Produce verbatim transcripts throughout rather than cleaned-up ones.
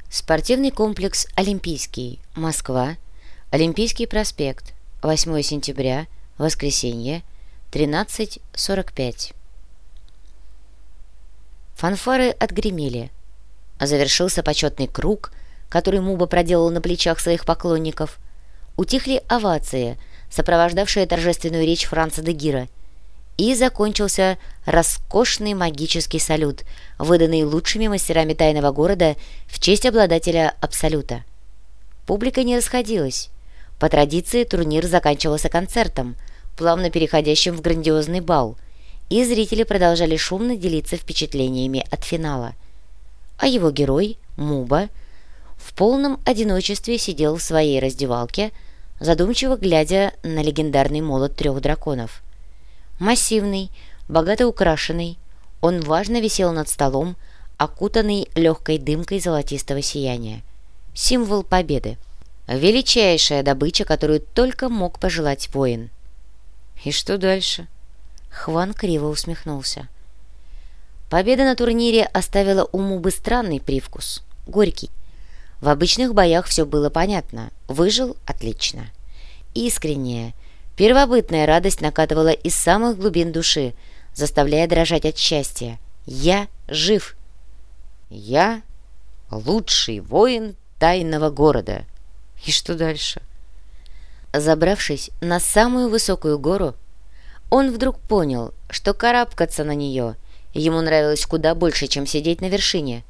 Спортивный комплекс «Олимпийский», Москва, Олимпийский проспект, восьмое сентября, воскресенье, тринадцать сорок пять. Фанфары отгремели. Завершился почетный круг, который Муба проделал на плечах своих поклонников. Утихли овации, сопровождавшие торжественную речь Франца де Гира. И закончился роскошный магический салют, выданный лучшими мастерами тайного города в честь обладателя Абсолюта. Публика не расходилась. По традиции турнир заканчивался концертом, плавно переходящим в грандиозный бал, и зрители продолжали шумно делиться впечатлениями от финала. А его герой, Муба, в полном одиночестве сидел в своей раздевалке, задумчиво глядя на легендарный молот трех драконов. Массивный, богато украшенный, он важно висел над столом, окутанный легкой дымкой золотистого сияния. Символ победы. Величайшая добыча, которую только мог пожелать воин. И что дальше? Хван криво усмехнулся. Победа на турнире оставила у Мубы странный привкус, горький. В обычных боях все было понятно. Выжил – отлично. Искренняя, первобытная радость накатывала из самых глубин души, заставляя дрожать от счастья. «Я жив!» «Я лучший воин тайного города!» И что дальше? Забравшись на самую высокую гору, он вдруг понял, что карабкаться на нее ему нравилось куда больше, чем сидеть на вершине.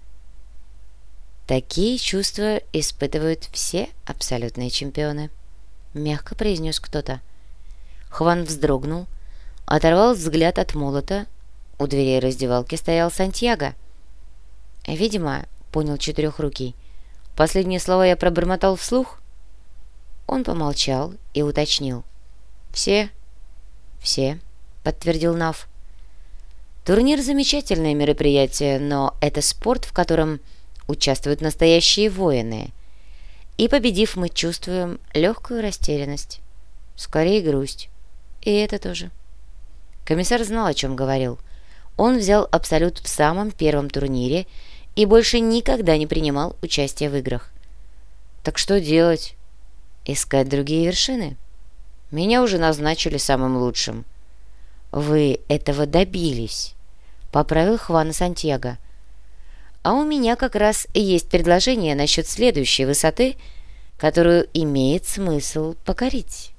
«Такие чувства испытывают все абсолютные чемпионы», — мягко произнес кто-то. Хван вздрогнул, оторвал взгляд от молота. У дверей раздевалки стоял Сантьяго. «Видимо, — понял Четырехрукий, — последние слова я пробормотал вслух». Он помолчал и уточнил. «Все?» «Все», — подтвердил Нав. «Турнир — замечательное мероприятие, но это спорт, в котором участвуют настоящие воины. И, победив, мы чувствуем легкую растерянность, скорее грусть. И это тоже». Комиссар знал, о чем говорил. Он взял Абсолют в самом первом турнире и больше никогда не принимал участия в играх. «Так что делать? Искать другие вершины? Меня уже назначили самым лучшим». «Вы этого добились», — поправил Хвана Сантьяго. «А у меня как раз и есть предложение насчет следующей высоты, которую имеет смысл покорить».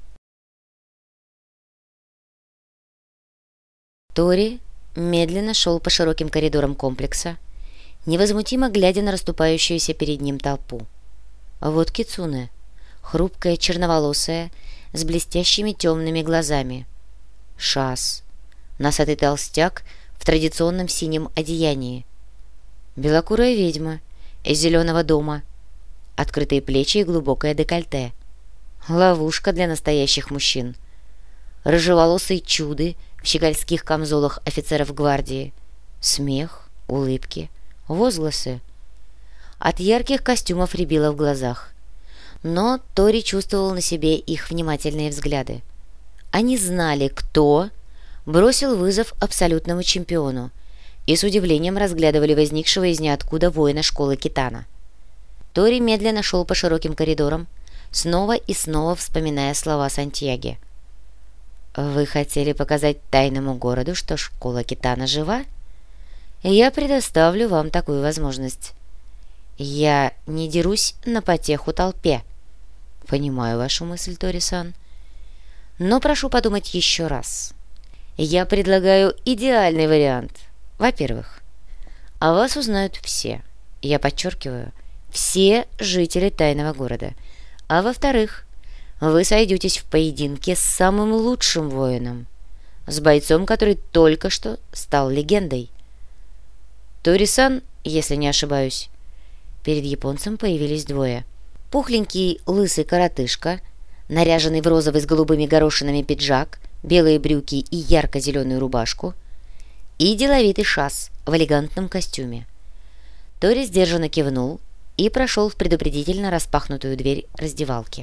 Тори медленно шел по широким коридорам комплекса, невозмутимо глядя на расступающуюся перед ним толпу. Вот Кицуне, хрупкая, черноволосая, с блестящими темными глазами. Шас, носатый толстяк в традиционном синем одеянии. Белокурая ведьма из зеленого дома, открытые плечи и глубокое декольте. Ловушка для настоящих мужчин. Рыжеволосые чуды в щегольских камзолах офицеров гвардии. Смех, улыбки, возгласы. От ярких костюмов рябило в глазах. Но Тори чувствовал на себе их внимательные взгляды. Они знали, кто бросил вызов абсолютному чемпиону, и с удивлением разглядывали возникшего из ниоткуда воина школы Китана. Тори медленно шел по широким коридорам, снова и снова вспоминая слова Сантьяги. «Вы хотели показать тайному городу, что школа Китана жива? Я предоставлю вам такую возможность. Я не дерусь на потеху толпе». «Понимаю вашу мысль, Тори-сан. Но прошу подумать еще раз. Я предлагаю идеальный вариант. Во-первых, о вас узнают все. Я подчеркиваю, все жители тайного города. А во-вторых, вы сойдетесь в поединке с самым лучшим воином, с бойцом, который только что стал легендой. Тори-сан, если не ошибаюсь». Перед японцем появились двое. Пухленький лысый коротышка, наряженный в розовый с голубыми горошинами пиджак, белые брюки и ярко-зеленую рубашку, и деловитый Шас в элегантном костюме. Тори сдержанно кивнул и прошел в предупредительно распахнутую дверь раздевалки.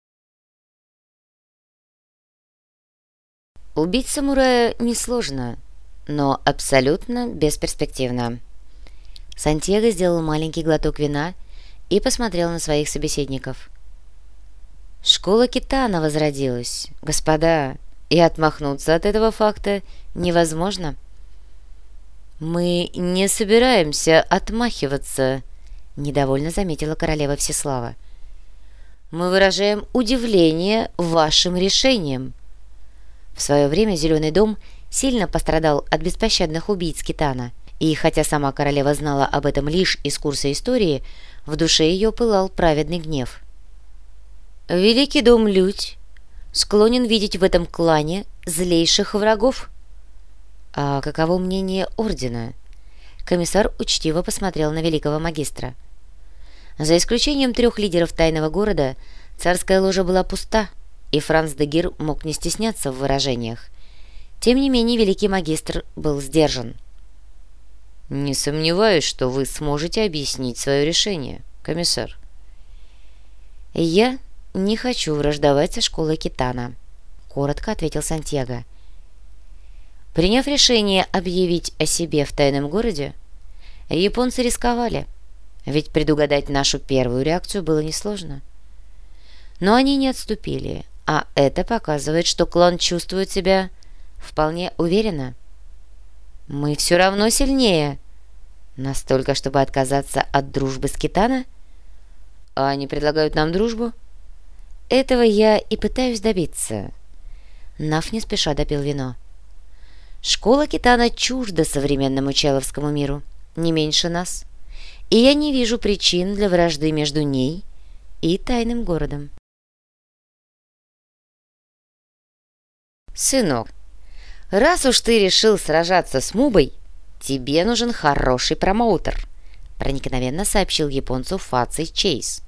Убить самурая несложно, но абсолютно бесперспективно. Сантьяго сделал маленький глоток вина и посмотрел на своих собеседников. «Школа Китана возродилась, господа, и отмахнуться от этого факта невозможно». «Мы не собираемся отмахиваться», — недовольно заметила королева Всеслава. «Мы выражаем удивление вашим решением». В свое время Зеленый дом сильно пострадал от беспощадных убийц Китана, и хотя сама королева знала об этом лишь из курса истории, в душе ее пылал праведный гнев. «Великий дом Людь склонен видеть в этом клане злейших врагов». «А каково мнение ордена?» Комиссар учтиво посмотрел на великого магистра. За исключением трех лидеров тайного города, царская ложа была пуста, и Франц де Гир мог не стесняться в выражениях. Тем не менее, великий магистр был сдержан. «Не сомневаюсь, что вы сможете объяснить свое решение, комиссар». «Я не хочу враждовать со школой Китана», — коротко ответил Сантьяго. Приняв решение объявить о себе в тайном городе, японцы рисковали, ведь предугадать нашу первую реакцию было несложно. Но они не отступили, а это показывает, что клан чувствует себя вполне уверенно. Мы все равно сильнее. Настолько, чтобы отказаться от дружбы с Китана? А они предлагают нам дружбу? Этого я и пытаюсь добиться. Наф не спеша допил вино. Школа Китана чужда современному человскому миру, не меньше нас. И я не вижу причин для вражды между ней и тайным городом. «Сынок, раз уж ты решил сражаться с Мубой, тебе нужен хороший промоутер», проникновенно сообщил японцу Фаций Чейз.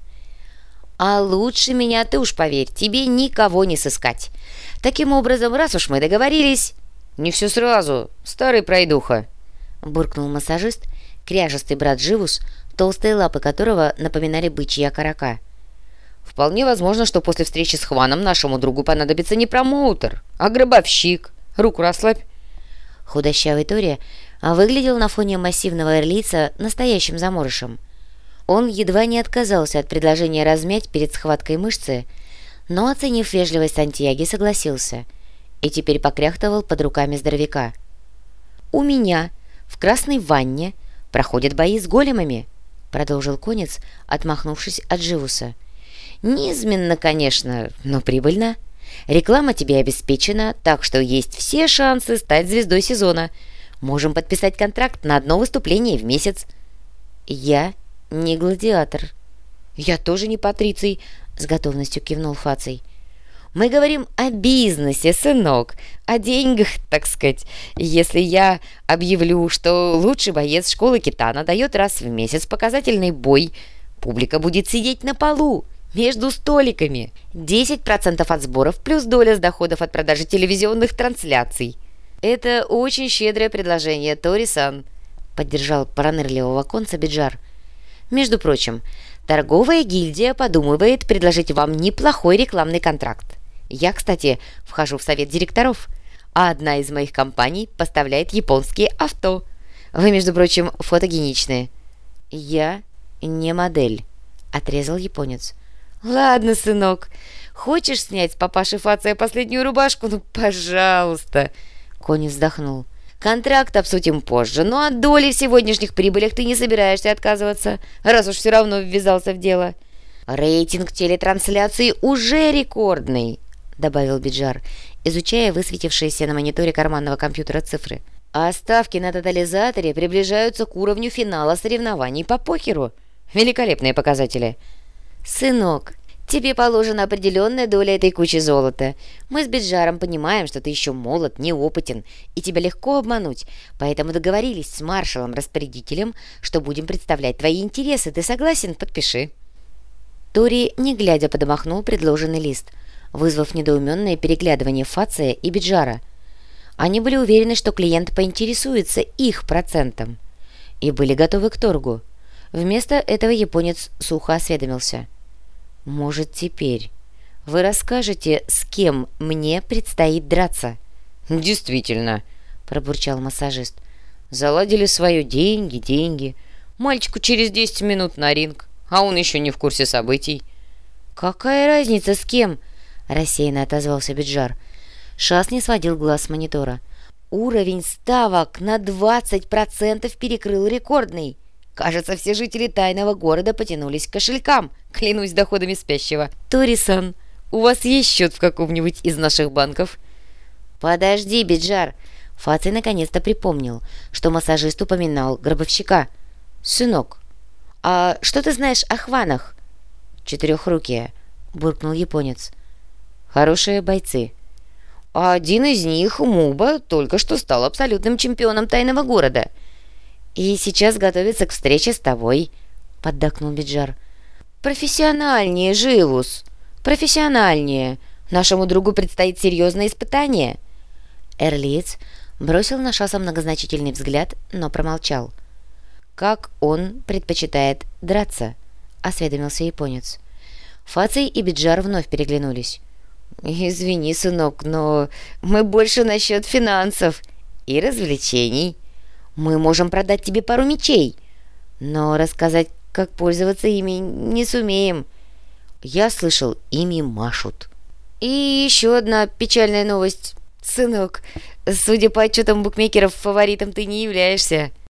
«А лучше меня, ты уж поверь, тебе никого не сыскать. Таким образом, раз уж мы договорились...» «Не все сразу, старый пройдуха», буркнул массажист, кряжестый брат Живус, толстые лапы которого напоминали бычьи окорока. «Вполне возможно, что после встречи с Хваном нашему другу понадобится не промоутер, а гробовщик. Руку расслабь». Худощавый Тори выглядел на фоне массивного эрлийца настоящим заморышем. Он едва не отказался от предложения размять перед схваткой мышцы, но, оценив вежливость Сантьяги, согласился и теперь покряхтывал под руками здоровяка. «У меня в Красной Ванне проходят бои с големами», продолжил конец, отмахнувшись от Живуса. «Низменно, конечно, но прибыльно. Реклама тебе обеспечена, так что есть все шансы стать звездой сезона. Можем подписать контракт на одно выступление в месяц». «Я не гладиатор». «Я тоже не патриций», — с готовностью кивнул Фаций. «Мы говорим о бизнесе, сынок, о деньгах, так сказать. Если я объявлю, что лучший боец школы Китана дает раз в месяц показательный бой, публика будет сидеть на полу, между столиками. десять процентов от сборов плюс доля с доходов от продажи телевизионных трансляций». «Это очень щедрое предложение, Тори-сан», — поддержал пронырливого конца Биджар. «Между прочим, торговая гильдия подумывает предложить вам неплохой рекламный контракт. Я, кстати, вхожу в совет директоров, а одна из моих компаний поставляет японские авто. Вы, между прочим, фотогеничные». «Я не модель», — отрезал японец. «Ладно, сынок, хочешь снять с папаши Фация последнюю рубашку? Ну, пожалуйста». Конец вздохнул. «Контракт обсудим позже, но от доли в сегодняшних прибылях ты не собираешься отказываться, раз уж все равно ввязался в дело». «Рейтинг телетрансляции уже рекордный», — добавил Биджар, изучая высветившиеся на мониторе карманного компьютера цифры. «А ставки на тотализаторе приближаются к уровню финала соревнований по покеру. Великолепные показатели». «Сынок, тебе положена определенная доля этой кучи золота. Мы с Биджаром понимаем, что ты еще молод, неопытен, и тебя легко обмануть, поэтому договорились с маршалом-распорядителем, что будем представлять твои интересы. Ты согласен? Подпиши». Тори, не глядя, подомахнул предложенный лист, вызвав недоуменное переглядывание Фация и Биджара. Они были уверены, что клиент поинтересуется их процентом, и были готовы к торгу. Вместо этого японец сухо осведомился. «Может, теперь вы расскажете, с кем мне предстоит драться?» «Действительно», — пробурчал массажист. «Заладили свое деньги, деньги. Мальчику через десять минут на ринг, а он еще не в курсе событий». «Какая разница с кем?» – рассеянно отозвался Биджар. Шас не сводил глаз с монитора. «Уровень ставок на двадцать процентов перекрыл рекордный. Кажется, все жители тайного города потянулись к кошелькам, клянусь доходами спящего. Тори-сан, у вас есть счет в каком-нибудь из наших банков?» «Подожди, Биджар!» Фаций наконец-то припомнил, что массажист упоминал гробовщика. «Сынок, а что ты знаешь о хванах?» «Четырехрукие», — буркнул японец. «Хорошие бойцы. А один из них, Муба, только что стал абсолютным чемпионом тайного города. И сейчас готовится к встрече с тобой», — поддакнул Биджар. «Профессиональнее, Живус, профессиональнее. Нашему другу предстоит серьезное испытание». Эрлиец бросил на Шаса многозначительный взгляд, но промолчал. «Как он предпочитает драться?» — осведомился японец. Фаций и Биджар вновь переглянулись. «Извини, сынок, но мы больше насчет финансов и развлечений. Мы можем продать тебе пару мечей, но рассказать, как пользоваться ими, не сумеем. Я слышал, ими машут. И еще одна печальная новость. Сынок, судя по отчетам букмекеров, фаворитом ты не являешься».